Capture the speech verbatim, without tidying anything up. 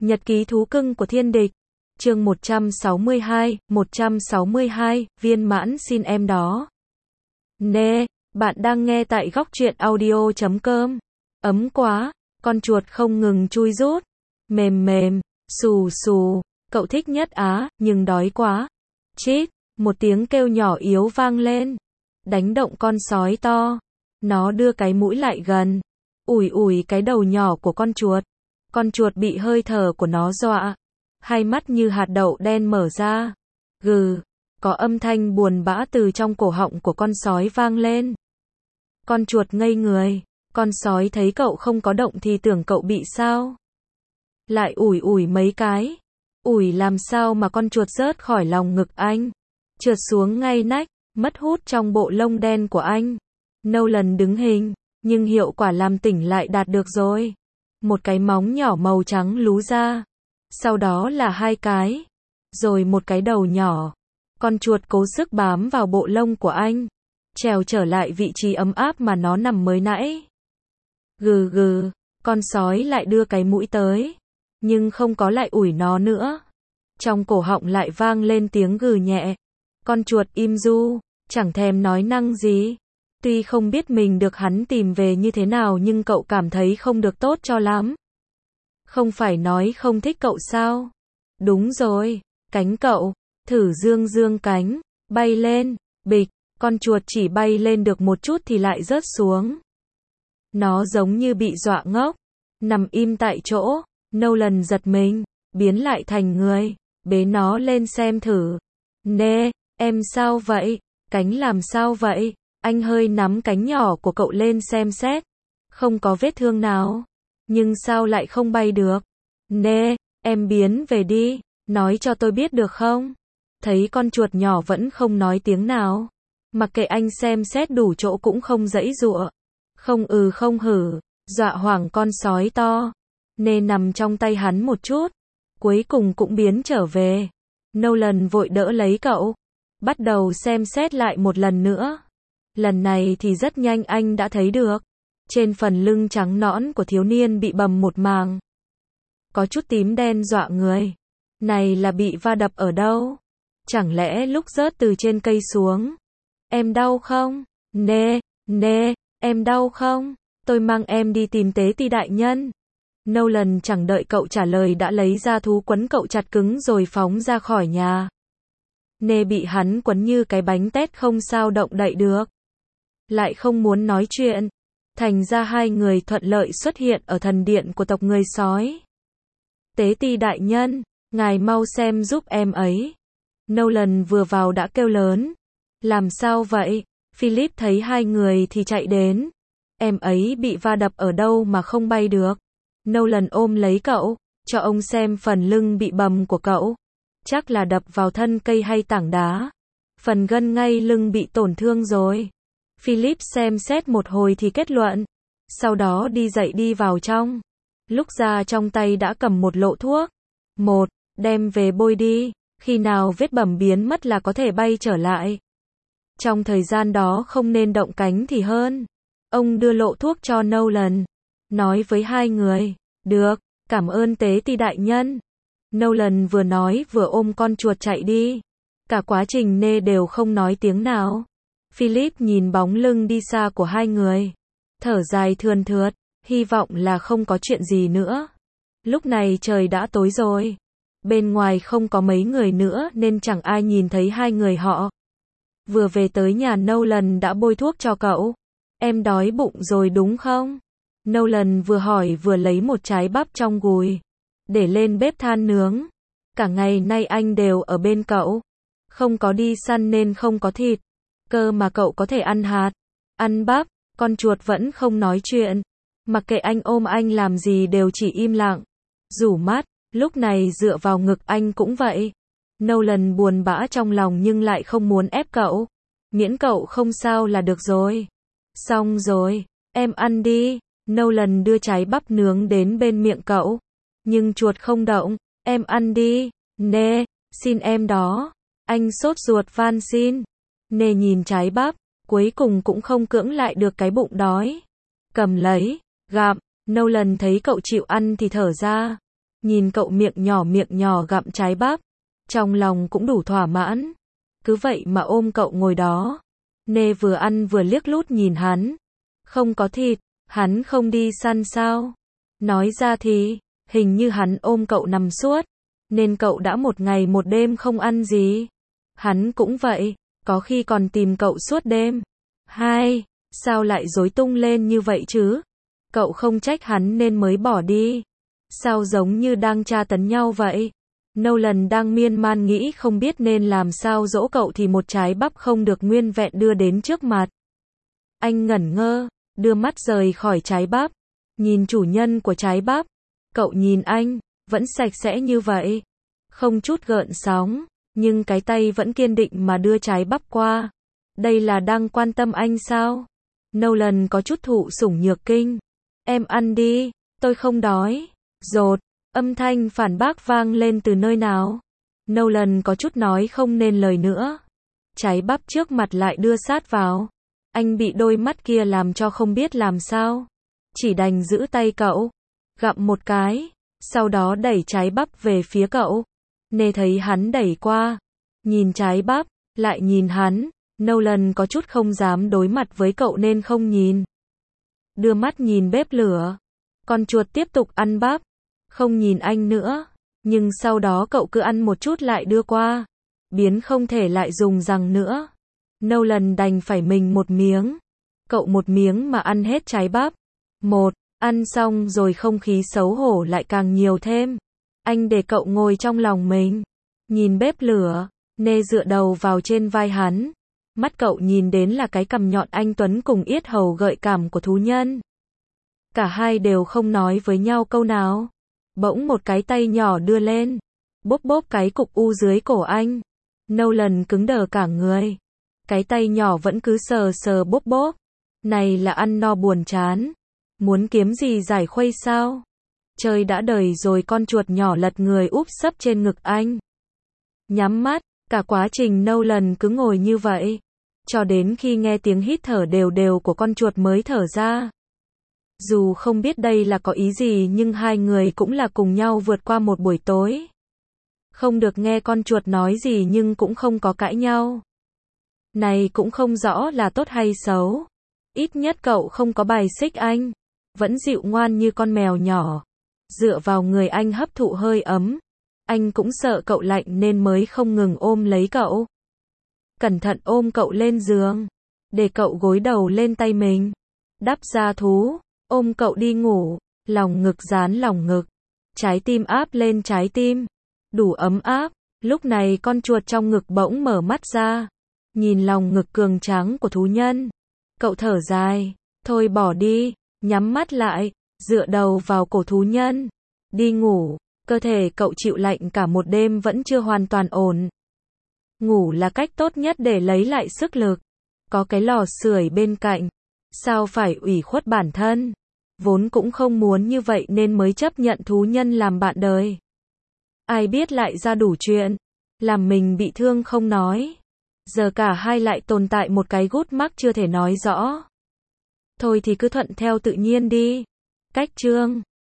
Nhật ký thú cưng của thiên địch. Chương một trăm sáu mươi hai, một trăm sáu mươi hai, viên mãn xin em đó. Nè, bạn đang nghe tại góc truyện audio chấm com. Ấm quá, con chuột không ngừng chui rút. Mềm mềm, xù xù, cậu thích nhất á, nhưng đói quá. Chít, một tiếng kêu nhỏ yếu vang lên. Đánh động con sói to. Nó đưa cái mũi lại gần. Ủi ủi cái đầu nhỏ của con chuột. Con chuột bị hơi thở của nó dọa. Hai mắt như hạt đậu đen mở ra. Gừ, có âm thanh buồn bã từ trong cổ họng của con sói vang lên. Con chuột ngây người. Con sói thấy cậu không có động thì tưởng cậu bị sao. Lại ủi ủi mấy cái. Ủi làm sao mà con chuột rớt khỏi lòng ngực anh. Trượt xuống ngay nách, mất hút trong bộ lông đen của anh. Nolan đứng hình, nhưng hiệu quả làm tỉnh lại đạt được rồi. Một cái móng nhỏ màu trắng lú ra. Sau đó là hai cái. Rồi một cái đầu nhỏ. Con chuột cố sức bám vào bộ lông của anh. Trèo trở lại vị trí ấm áp mà nó nằm mới nãy. Gừ gừ, con sói lại đưa cái mũi tới. Nhưng không có lại ủi nó nữa. Trong cổ họng lại vang lên tiếng gừ nhẹ. Con chuột im ru, chẳng thèm nói năng gì. Tuy không biết mình được hắn tìm về như thế nào nhưng cậu cảm thấy không được tốt cho lắm. Không phải nói không thích cậu sao? Đúng rồi, cánh cậu, thử dương dương cánh, bay lên, bịch, con chuột chỉ bay lên được một chút thì lại rớt xuống. Nó giống như bị dọa ngốc, nằm im tại chỗ. Nolan giật mình, biến lại thành người, bế nó lên xem thử. Nè, em sao vậy? Cánh làm sao vậy? Anh hơi nắm cánh nhỏ của cậu lên xem xét. Không có vết thương nào. Nhưng sao lại không bay được? Nè, em biến về đi, nói cho tôi biết được không? Thấy con chuột nhỏ vẫn không nói tiếng nào. Mặc kệ anh xem xét đủ chỗ cũng không giãy giụa. Không ừ không hử, dọa hoảng con sói to. Nè nằm trong tay hắn một chút. Cuối cùng cũng biến trở về. Nolan vội đỡ lấy cậu. Bắt đầu xem xét lại một lần nữa. Lần này thì rất nhanh anh đã thấy được. Trên phần lưng trắng nõn của thiếu niên bị bầm một màng. Có chút tím đen dọa người. Này là bị va đập ở đâu? Chẳng lẽ lúc rớt từ trên cây xuống? Em đau không? Nè, nè, em đau không? Tôi mang em đi tìm tế ti đại nhân. Nolan chẳng đợi cậu trả lời đã lấy ra thú quấn cậu chặt cứng rồi phóng ra khỏi nhà. Nè bị hắn quấn như cái bánh tét không sao động đậy được. Lại không muốn nói chuyện. Thành ra hai người thuận lợi xuất hiện ở thần điện của tộc người sói. Tế ti đại nhân, ngài mau xem giúp em ấy. Nolan vừa vào đã kêu lớn. Làm sao vậy? Philip thấy hai người thì chạy đến. Em ấy bị va đập ở đâu mà không bay được. Nolan ôm lấy cậu, cho ông xem phần lưng bị bầm của cậu. Chắc là đập vào thân cây hay tảng đá. Phần gân ngay lưng bị tổn thương rồi. Philip xem xét một hồi thì kết luận. Sau đó đi dậy đi vào trong. Lúc ra trong tay đã cầm một lọ thuốc. Một, đem về bôi đi. Khi nào vết bầm biến mất là có thể bay trở lại. Trong thời gian đó không nên động cánh thì hơn. Ông đưa lọ thuốc cho Nolan. Nói với hai người. Được, cảm ơn tế ti đại nhân. Nolan vừa nói vừa ôm con chuột chạy đi. Cả quá trình Nê đều không nói tiếng nào. Philip nhìn bóng lưng đi xa của hai người. Thở dài thườn thượt, hy vọng là không có chuyện gì nữa. Lúc này trời đã tối rồi. Bên ngoài không có mấy người nữa nên chẳng ai nhìn thấy hai người họ. Vừa về tới nhà Nolan đã bôi thuốc cho cậu. Em đói bụng rồi đúng không? Nolan vừa hỏi vừa lấy một trái bắp trong gùi. Để lên bếp than nướng. Cả ngày nay anh đều ở bên cậu. Không có đi săn nên không có thịt. Cơ mà cậu có thể ăn hạt. Ăn bắp. Con chuột vẫn không nói chuyện. Mặc kệ anh ôm anh làm gì đều chỉ im lặng. Rủ mắt. Lúc này dựa vào ngực anh cũng vậy. Nolan buồn bã trong lòng nhưng lại không muốn ép cậu. Miễn cậu không sao là được rồi. Xong rồi. Em ăn đi. Nolan đưa trái bắp nướng đến bên miệng cậu. Nhưng chuột không động. Em ăn đi. Nè, xin em đó. Anh sốt ruột van xin. Nè nhìn trái bắp. Cuối cùng cũng không cưỡng lại được cái bụng đói. Cầm lấy. Gặm. Nolan thấy cậu chịu ăn thì thở ra. nhìn cậu miệng nhỏ miệng nhỏ gặm trái bắp, trong lòng cũng đủ thỏa mãn. Cứ vậy mà ôm cậu ngồi đó. Nê vừa ăn vừa liếc lút nhìn hắn. Không có thịt, hắn không đi săn sao? Nói ra thì, hình như hắn ôm cậu nằm suốt, nên cậu đã một ngày một đêm không ăn gì. Hắn cũng vậy, có khi còn tìm cậu suốt đêm. Hai, sao lại rối tung lên như vậy chứ? Cậu không trách hắn nên mới bỏ đi. Sao giống như đang tra tấn nhau vậy? Nolan đang miên man nghĩ không biết nên làm sao dỗ cậu thì một trái bắp không được nguyên vẹn đưa đến trước mặt. Anh ngẩn ngơ, đưa mắt rời khỏi trái bắp, nhìn chủ nhân của trái bắp. Cậu nhìn anh, vẫn sạch sẽ như vậy, không chút gợn sóng, nhưng cái tay vẫn kiên định mà đưa trái bắp qua. Đây là đang quan tâm anh sao? Nolan có chút thụ sủng nhược kinh. Em ăn đi, tôi không đói. Rột, âm thanh phản bác vang lên từ nơi nào. Nolan có chút nói không nên lời nữa. Trái bắp trước mặt lại đưa sát vào. Anh bị đôi mắt kia làm cho không biết làm sao. Chỉ đành giữ tay cậu, gặm một cái, sau đó đẩy trái bắp về phía cậu. Nê thấy hắn đẩy qua, nhìn trái bắp, lại nhìn hắn. Nolan có chút không dám đối mặt với cậu nên không nhìn. Đưa mắt nhìn bếp lửa. Con chuột tiếp tục ăn bắp, không nhìn anh nữa. Nhưng sau đó cậu cứ ăn một chút lại đưa qua, biến không thể lại dùng răng nữa. Nolan đành phải mình một miếng. Cậu một miếng mà ăn hết trái bắp. Một, ăn xong rồi không khí xấu hổ lại càng nhiều thêm. Anh để cậu ngồi trong lòng mình, nhìn bếp lửa. Nê dựa đầu vào trên vai hắn. Mắt cậu nhìn đến là cái cằm nhọn anh tuấn cùng yết hầu gợi cảm của thú nhân. Cả hai đều không nói với nhau câu nào. Bỗng một cái tay nhỏ đưa lên, bóp bóp cái cục u dưới cổ anh. Nolan cứng đờ cả người. Cái tay nhỏ vẫn cứ sờ sờ bóp bóp. Này là ăn no buồn chán, muốn kiếm gì giải khuây sao? Chơi đã đời rồi. Con chuột nhỏ lật người úp sấp trên ngực anh. Nhắm mắt, cả quá trình Nolan cứ ngồi như vậy, cho đến khi nghe tiếng hít thở đều đều của con chuột mới thở ra. Dù không biết đây là có ý gì nhưng hai người cũng là cùng nhau vượt qua một buổi tối. Không được nghe con chuột nói gì nhưng cũng không có cãi nhau. Này cũng không rõ là tốt hay xấu. Ít nhất cậu không có bài xích anh. Vẫn dịu ngoan như con mèo nhỏ. Dựa vào người anh hấp thụ hơi ấm. Anh cũng sợ cậu lạnh nên mới không ngừng ôm lấy cậu. Cẩn thận ôm cậu lên giường. Để cậu gối đầu lên tay mình. Đắp da thú. Ôm cậu đi ngủ. Lòng ngực dán lòng ngực. Trái tim áp lên trái tim. Đủ ấm áp. Lúc này con chuột trong ngực bỗng mở mắt ra. Nhìn lòng ngực cường tráng của thú nhân. Cậu thở dài. Thôi bỏ đi. Nhắm mắt lại. Dựa đầu vào cổ thú nhân. Đi ngủ. Cơ thể cậu chịu lạnh cả một đêm vẫn chưa hoàn toàn ổn. Ngủ là cách tốt nhất để lấy lại sức lực. Có cái lò sưởi bên cạnh. Sao phải ủy khuất bản thân. Vốn cũng không muốn như vậy nên mới chấp nhận thú nhân làm bạn đời. Ai biết lại ra đủ chuyện. Làm mình bị thương không nói. Giờ cả hai lại tồn tại một cái gút mắc chưa thể nói rõ. Thôi thì cứ thuận theo tự nhiên đi. Cách chương